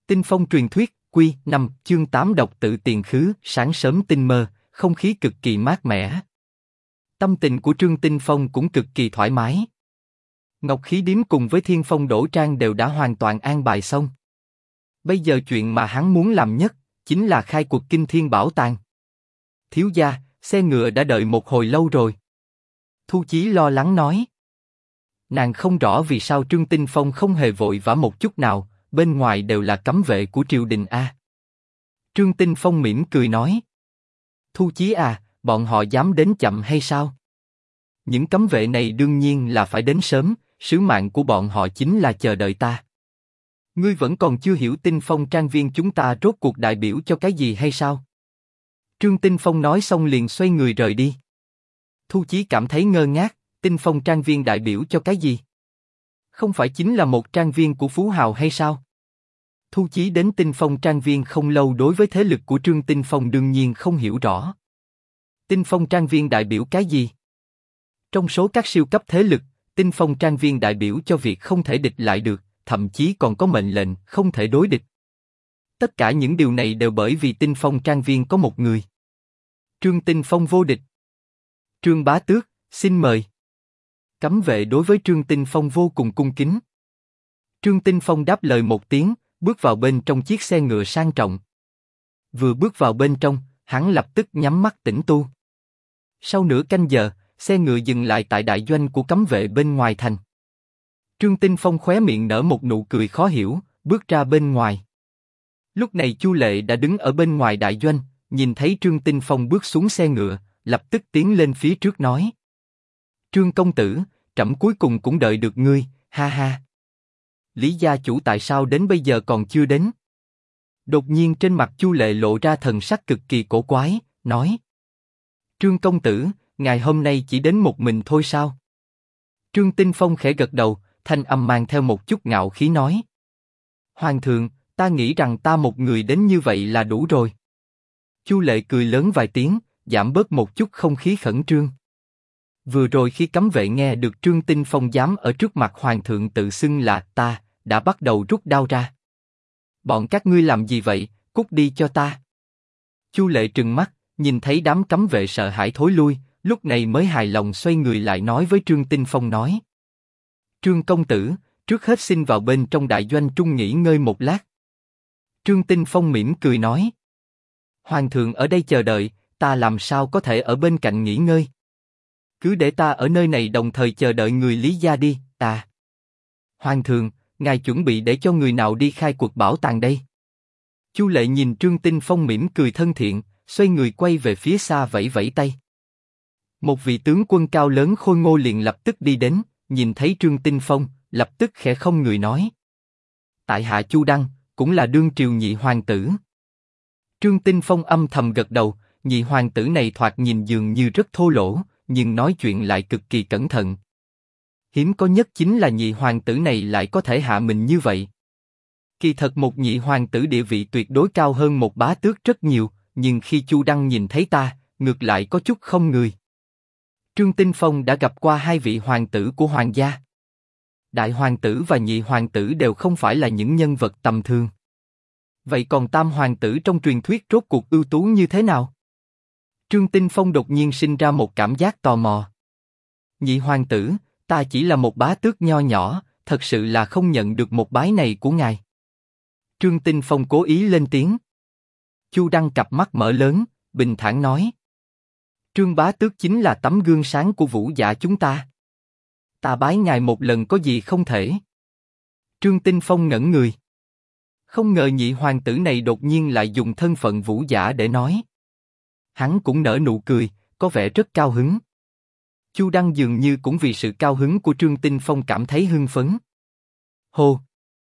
Tinh phong truyền thuyết, Quy 5, chương 8 độc tự tiền khứ, sáng sớm tinh mơ, không khí cực kỳ mát mẻ. Tâm tình của Trương Tinh Phong cũng cực kỳ thoải mái. Ngọc Khí Điếm cùng với Thiên Phong Đỗ Trang đều đã hoàn toàn an bài xong. Bây giờ chuyện mà hắn muốn làm nhất, chính là khai cuộc Kinh Thiên Bảo Tàng. Thiếu gia, xe ngựa đã đợi một hồi lâu rồi. Thu Chí lo lắng nói. Nàng không rõ vì sao Trương Tinh Phong không hề vội vã một chút nào, bên ngoài đều là cấm vệ của triều đình a. Trương Tinh Phong mỉm cười nói. Thu Chí à, bọn họ dám đến chậm hay sao? Những cấm vệ này đương nhiên là phải đến sớm, sứ mạng của bọn họ chính là chờ đợi ta. Ngươi vẫn còn chưa hiểu Tinh Phong trang viên chúng ta rốt cuộc đại biểu cho cái gì hay sao? Trương Tinh Phong nói xong liền xoay người rời đi. Thu Chí cảm thấy ngơ ngác, Tinh Phong trang viên đại biểu cho cái gì? Không phải chính là một trang viên của phú hào hay sao? Thu Chí đến Tinh Phong trang viên không lâu, đối với thế lực của Trương Tinh Phong đương nhiên không hiểu rõ. Tinh Phong trang viên đại biểu cái gì? Trong số các siêu cấp thế lực, Tinh Phong trang viên đại biểu cho việc không thể địch lại được, thậm chí còn có mệnh lệnh không thể đối địch. Tất cả những điều này đều bởi vì Tinh Phong trang viên có một người. Trương Tinh Phong vô địch. Trương Bá Tước, xin mời. Cấm vệ đối với Trương Tinh Phong vô cùng cung kính. Trương Tinh Phong đáp lời một tiếng, bước vào bên trong chiếc xe ngựa sang trọng. Vừa bước vào bên trong, hắn lập tức nhắm mắt tĩnh tu. Sau nửa canh giờ, xe ngựa dừng lại tại đại doanh của cấm vệ bên ngoài thành. Trương Tinh Phong khóe miệng nở một nụ cười khó hiểu, bước ra bên ngoài. Lúc này Chu Lệ đã đứng ở bên ngoài đại doanh, nhìn thấy Trương Tinh Phong bước xuống xe ngựa, lập tức tiến lên phía trước nói. Trương công tử, trẫm cuối cùng cũng đợi được ngươi, ha ha. Lý gia chủ tại sao đến bây giờ còn chưa đến? Đột nhiên trên mặt Chu Lệ lộ ra thần sắc cực kỳ cổ quái, nói. Trương công tử, ngài hôm nay chỉ đến một mình thôi sao? Trương Tinh Phong khẽ gật đầu, thanh âm mang theo một chút ngạo khí nói. Hoàng thượng, ta nghĩ rằng ta một người đến như vậy là đủ rồi. Chu Lệ cười lớn vài tiếng, giảm bớt một chút không khí khẩn trương. Vừa rồi khi cấm vệ nghe được Trương Tinh Phong dám ở trước mặt hoàng thượng tự xưng là ta, đã bắt đầu rút đao ra. Bọn các ngươi làm gì vậy, cút đi cho ta. Chu Lệ trừng mắt, nhìn thấy đám cấm vệ sợ hãi thối lui, lúc này mới hài lòng xoay người lại nói với Trương Tinh Phong nói. Trương công tử, trước hết xin vào bên trong đại doanh trung nghỉ ngơi một lát. Trương Tinh Phong mỉm cười nói. Hoàng thượng ở đây chờ đợi, ta làm sao có thể ở bên cạnh nghỉ ngơi. Cứ để ta ở nơi này đồng thời chờ đợi người Lý gia đi, ta. Hoàng thượng, ngài chuẩn bị để cho người nào đi khai cuộc bảo tàng đây? Chu Lệ nhìn Trương Tinh Phong mỉm cười thân thiện, xoay người quay về phía xa vẫy vẫy tay. Một vị tướng quân cao lớn khôi ngô liền lập tức đi đến, nhìn thấy Trương Tinh Phong, lập tức khẽ không người nói. Tại hạ Chu Đăng, cũng là đương triều nhị hoàng tử. Trương Tinh Phong âm thầm gật đầu, nhị hoàng tử này thoạt nhìn dường như rất thô lỗ, nhưng nói chuyện lại cực kỳ cẩn thận. Hiếm có nhất chính là nhị hoàng tử này lại có thể hạ mình như vậy. Kỳ thật một nhị hoàng tử địa vị tuyệt đối cao hơn một bá tước rất nhiều, nhưng khi Chu Đăng nhìn thấy ta, ngược lại có chút không người. Trương Tinh Phong đã gặp qua hai vị hoàng tử của hoàng gia. Đại hoàng tử và nhị hoàng tử đều không phải là những nhân vật tầm thường. Vậy còn tam hoàng tử trong truyền thuyết rốt cuộc ưu tú như thế nào? Trương Tinh Phong đột nhiên sinh ra một cảm giác tò mò. Nhị hoàng tử, ta chỉ là một bá tước nho nhỏ, thật sự là không nhận được một bái này của ngài. Trương Tinh Phong cố ý lên tiếng. Chu Đăng cặp mắt mở lớn, bình thản nói. Trương bá tước chính là tấm gương sáng của vũ giả chúng ta. Ta bái ngài một lần có gì không thể. Trương Tinh Phong ngẩn người. Không ngờ nhị hoàng tử này đột nhiên lại dùng thân phận vũ giả để nói. Hắn cũng nở nụ cười, có vẻ rất cao hứng. Chu Đăng dường như cũng vì sự cao hứng của Trương Tinh Phong cảm thấy hưng phấn. Hô!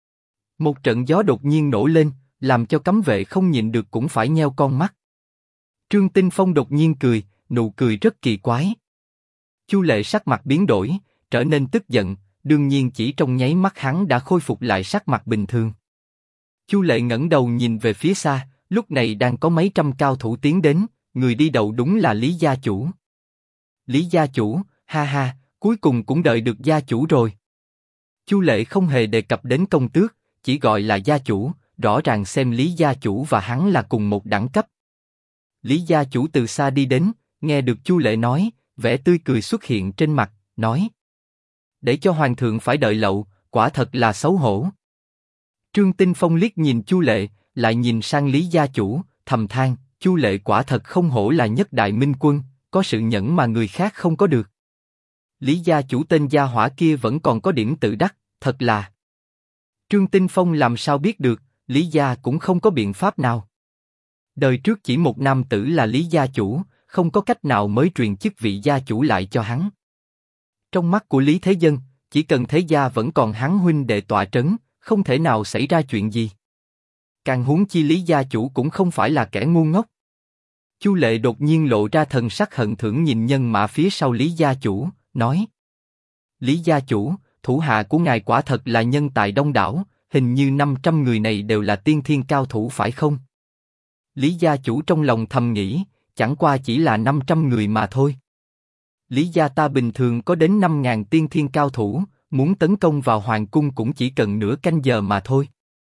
Một trận gió đột nhiên nổi lên, làm cho cấm vệ không nhịn được cũng phải nheo con mắt. Trương Tinh Phong đột nhiên cười, nụ cười rất kỳ quái. Chu Lệ sắc mặt biến đổi, trở nên tức giận, đương nhiên chỉ trong nháy mắt hắn đã khôi phục lại sắc mặt bình thường. Chu Lệ ngẩng đầu nhìn về phía xa, lúc này đang có mấy trăm cao thủ tiến đến, người đi đầu đúng là Lý gia chủ. Lý gia chủ, ha ha, cuối cùng cũng đợi được gia chủ rồi. Chu Lệ không hề đề cập đến công tước, chỉ gọi là gia chủ, rõ ràng xem Lý gia chủ và hắn là cùng một đẳng cấp. Lý gia chủ từ xa đi đến, nghe được Chu Lệ nói, vẻ tươi cười xuất hiện trên mặt, nói: để cho hoàng thượng phải đợi lậu, quả thật là xấu hổ. Trương Tinh Phong liếc nhìn Chu Lệ, lại nhìn sang Lý gia chủ, thầm than: Chu Lệ quả thật không hổ là nhất đại minh quân, có sự nhẫn mà người khác không có được. Lý gia chủ tên gia hỏa kia vẫn còn có điểm tự đắc, thật là. Trương Tinh Phong làm sao biết được, Lý gia cũng không có biện pháp nào. Đời trước chỉ một nam tử là Lý gia chủ, không có cách nào mới truyền chức vị gia chủ lại cho hắn. Trong mắt của Lý Thế Dân, chỉ cần Thế gia vẫn còn hắn huynh đệ tọa trấn, không thể nào xảy ra chuyện gì. Càng huống chi Lý gia chủ cũng không phải là kẻ ngu ngốc. Chu Lệ đột nhiên lộ ra thần sắc hận thưởng nhìn nhân mã phía sau Lý gia chủ, nói: Lý gia chủ, thủ hạ của ngài quả thật là nhân tài đông đảo, hình như 500 người này đều là tiên thiên cao thủ phải không? Lý gia chủ trong lòng thầm nghĩ, chẳng qua chỉ là 500 người mà thôi. Lý gia ta bình thường có đến 5.000 tiên thiên cao thủ, muốn tấn công vào hoàng cung cũng chỉ cần nửa canh giờ mà thôi.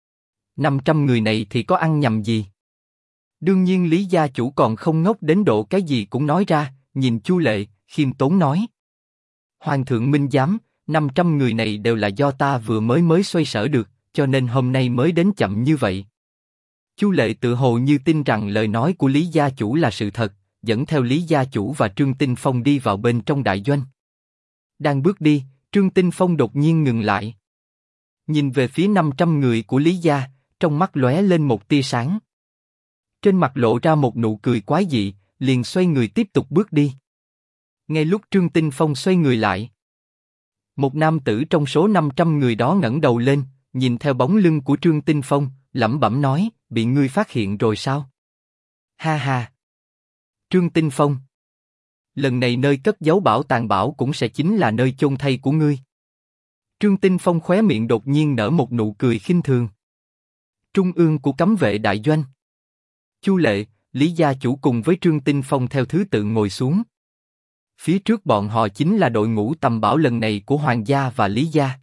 500 người này thì có ăn nhầm gì? Đương nhiên Lý gia chủ còn không ngốc đến độ cái gì cũng nói ra, nhìn Chu Lệ, khiêm tốn nói: Hoàng thượng minh giám, 500 người này đều là do ta vừa mới xoay sở được, cho nên hôm nay mới đến chậm như vậy. Chu Lệ tự hồ như tin rằng lời nói của Lý gia chủ là sự thật, dẫn theo Lý gia chủ và Trương Tinh Phong đi vào bên trong đại doanh. Đang bước đi, Trương Tinh Phong đột nhiên ngừng lại. Nhìn về phía 500 người của Lý gia, trong mắt lóe lên một tia sáng. Trên mặt lộ ra một nụ cười quái dị, liền xoay người tiếp tục bước đi. Ngay lúc Trương Tinh Phong xoay người lại, một nam tử trong số 500 người đó ngẩng đầu lên, nhìn theo bóng lưng của Trương Tinh Phong, lẩm bẩm nói: bị ngươi phát hiện rồi sao? Ha ha! Trương Tinh Phong, lần này nơi cất giấu bảo tàng bảo cũng sẽ chính là nơi chôn thây của ngươi. Trương Tinh Phong khóe miệng đột nhiên nở một nụ cười khinh thường. Trung ương của cấm vệ đại doanh. Chu Lệ, Lý gia chủ cùng với Trương Tinh Phong theo thứ tự ngồi xuống. Phía trước bọn họ chính là đội ngũ tầm bảo lần này của Hoàng gia và Lý gia.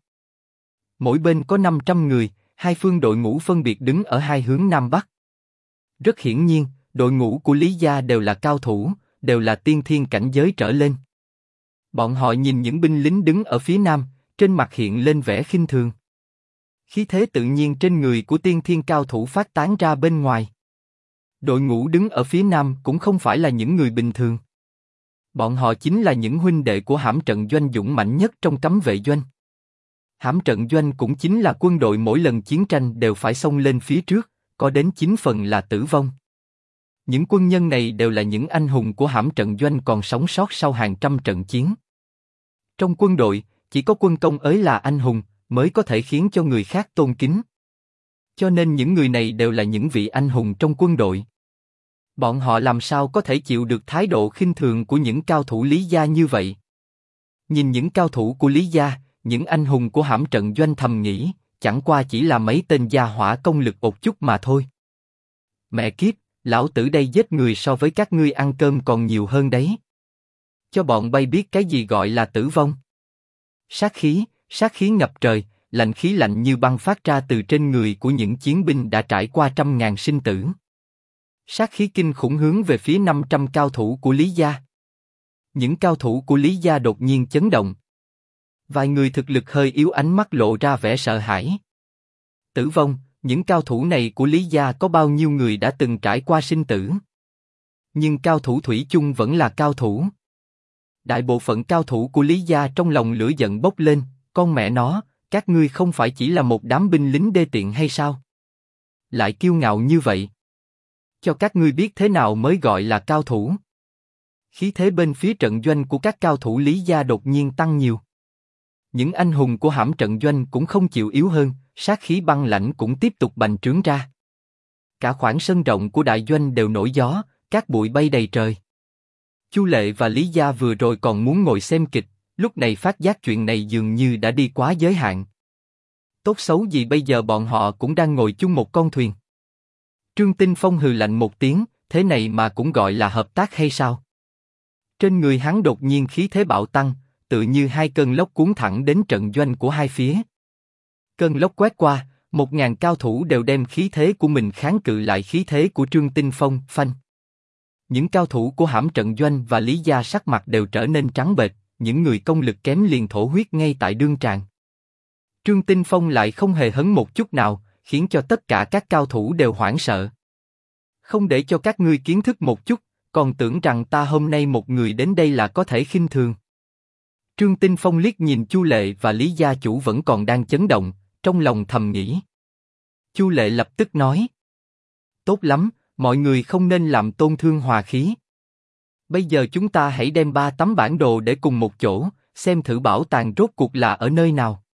Mỗi bên có 500 người, hai phương đội ngũ phân biệt đứng ở hai hướng Nam Bắc. Rất hiển nhiên, đội ngũ của Lý gia đều là cao thủ, đều là tiên thiên cảnh giới trở lên. Bọn họ nhìn những binh lính đứng ở phía Nam, trên mặt hiện lên vẻ khinh thường. Khí thế tự nhiên trên người của tiên thiên cao thủ phát tán ra bên ngoài. Đội ngũ đứng ở phía Nam cũng không phải là những người bình thường. Bọn họ chính là những huynh đệ của Hãm Trận Doanh dũng mãnh nhất trong cấm vệ doanh. Hãm Trận Doanh cũng chính là quân đội mỗi lần chiến tranh đều phải xông lên phía trước, có đến 9 phần là tử vong. Những quân nhân này đều là những anh hùng của Hãm Trận Doanh còn sống sót sau hàng trăm trận chiến. Trong quân đội, chỉ có quân công ấy là anh hùng, mới có thể khiến cho người khác tôn kính. Cho nên những người này đều là những vị anh hùng trong quân đội. Bọn họ làm sao có thể chịu được thái độ khinh thường của những cao thủ Lý gia như vậy? Nhìn những cao thủ của Lý gia, những anh hùng của Hãm Trận Doanh thầm nghĩ, chẳng qua chỉ là mấy tên gia hỏa công lực một chút mà thôi. Mẹ kiếp, lão tử đây giết người so với các ngươi ăn cơm còn nhiều hơn đấy. Cho bọn bay biết cái gì gọi là tử vong. Sát khí ngập trời, lạnh khí lạnh như băng phát ra từ trên người của những chiến binh đã trải qua trăm ngàn sinh tử. Sát khí kinh khủng hướng về phía 500 cao thủ của Lý gia. Những cao thủ của Lý gia đột nhiên chấn động. Vài người thực lực hơi yếu ánh mắt lộ ra vẻ sợ hãi. Tử vong, những cao thủ này của Lý gia có bao nhiêu người đã từng trải qua sinh tử? Nhưng cao thủ thủy chung vẫn là cao thủ. Đại bộ phận cao thủ của Lý gia trong lòng lửa giận bốc lên, con mẹ nó, các ngươi không phải chỉ là một đám binh lính đê tiện hay sao? Lại kiêu ngạo như vậy. Cho các ngươi biết thế nào mới gọi là cao thủ. Khí thế bên phía trận doanh của các cao thủ Lý gia đột nhiên tăng nhiều. Những anh hùng của Hãm Trận Doanh cũng không chịu yếu hơn, sát khí băng lãnh cũng tiếp tục bành trướng ra. Cả khoảng sân rộng của đại doanh đều nổi gió, cát bụi bay đầy trời. Chu Lệ và Lý gia vừa rồi còn muốn ngồi xem kịch, lúc này phát giác chuyện này dường như đã đi quá giới hạn. Tốt xấu gì bây giờ bọn họ cũng đang ngồi chung một con thuyền. Trương Tinh Phong hừ lạnh một tiếng, thế này mà cũng gọi là hợp tác hay sao? Trên người hắn đột nhiên khí thế bạo tăng, tựa như hai cơn lốc cuốn thẳng đến trận doanh của hai phía. Cơn lốc quét qua, 1.000 cao thủ đều đem khí thế của mình kháng cự lại khí thế của Trương Tinh Phong, phanh. Những cao thủ của Hãm Trận Doanh và Lý Gia sắc mặt đều trở nên trắng bệch, những người công lực kém liền thổ huyết ngay tại đương tràng. Trương Tinh Phong lại không hề hấn một chút nào, khiến cho tất cả các cao thủ đều hoảng sợ. Không để cho các ngươi kiến thức một chút, còn tưởng rằng ta hôm nay một người đến đây là có thể khinh thường. Trương Tinh Phong liếc nhìn Chu Lệ và Lý gia chủ vẫn còn đang chấn động, trong lòng thầm nghĩ. Chu Lệ lập tức nói. Tốt lắm, mọi người không nên làm tôn thương hòa khí. Bây giờ chúng ta hãy đem 3 tấm bản đồ để cùng một chỗ, xem thử bảo tàng rốt cuộc là ở nơi nào.